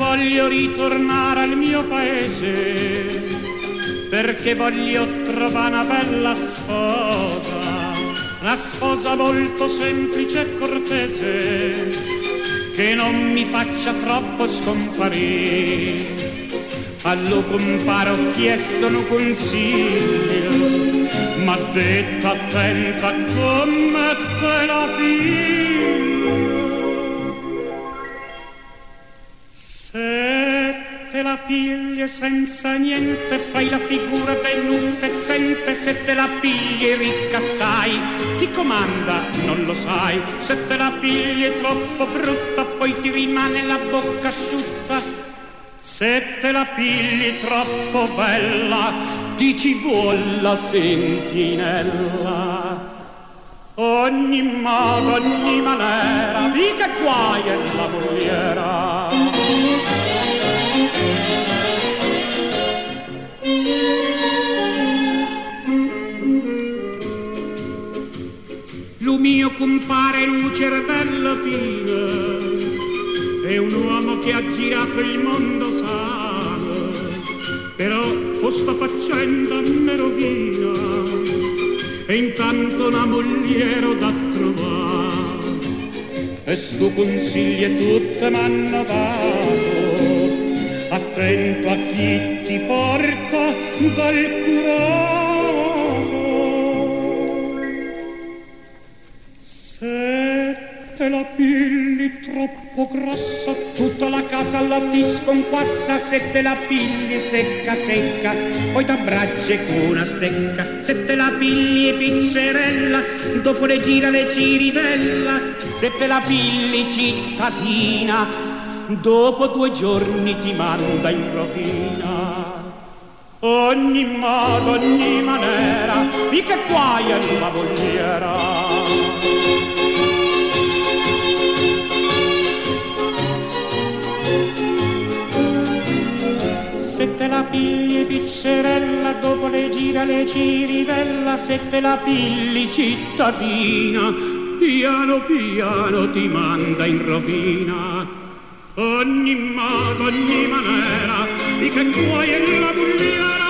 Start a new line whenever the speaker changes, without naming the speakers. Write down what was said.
voglio ritornare al mio paese, perché voglio trovare una bella sposa, una sposa molto semplice e cortese, che non mi faccia troppo scomparire. Allo compare ho chiesto un consiglio, m'ha detto attenta come te la piglio. Se te la pigli senza niente, fai la figura di un pezzente. Se te la pigli ricca sai, chi comanda non lo sai. Se te la pigli troppo brutta, poi ti rimane la bocca asciutta. Se te la pigli troppo bella, ti ci vuol la sentinella. Ogni modo, ogni maniera, di che guai è la mogliera. Lo mio compare un cervello fine, è un uomo che ha girato il mondo sano, però sta facendo me rovina, e intanto una mogliera da trovare. E sto consiglio tutte m'hanno dato, attento a chi ti porta dal curato. Se te la pigli troppo grossa, tutta la casa la disconquassa. Se te la pigli secca secca, poi t'abbracci con una stecca. Se te la pigli pizzerella, dopo le rivella. Se te la pigli cittadina, dopo 2 giorni ti manda in rovina. Ogni modo, ogni maniera, di che guai è la mogliera. Se te la pigli pizzerella, dopo le rivella. Se te la pigli cittadina, piano piano ti manda in rovina. Ogni modo, ogni maniera, di che guai è la mogliera.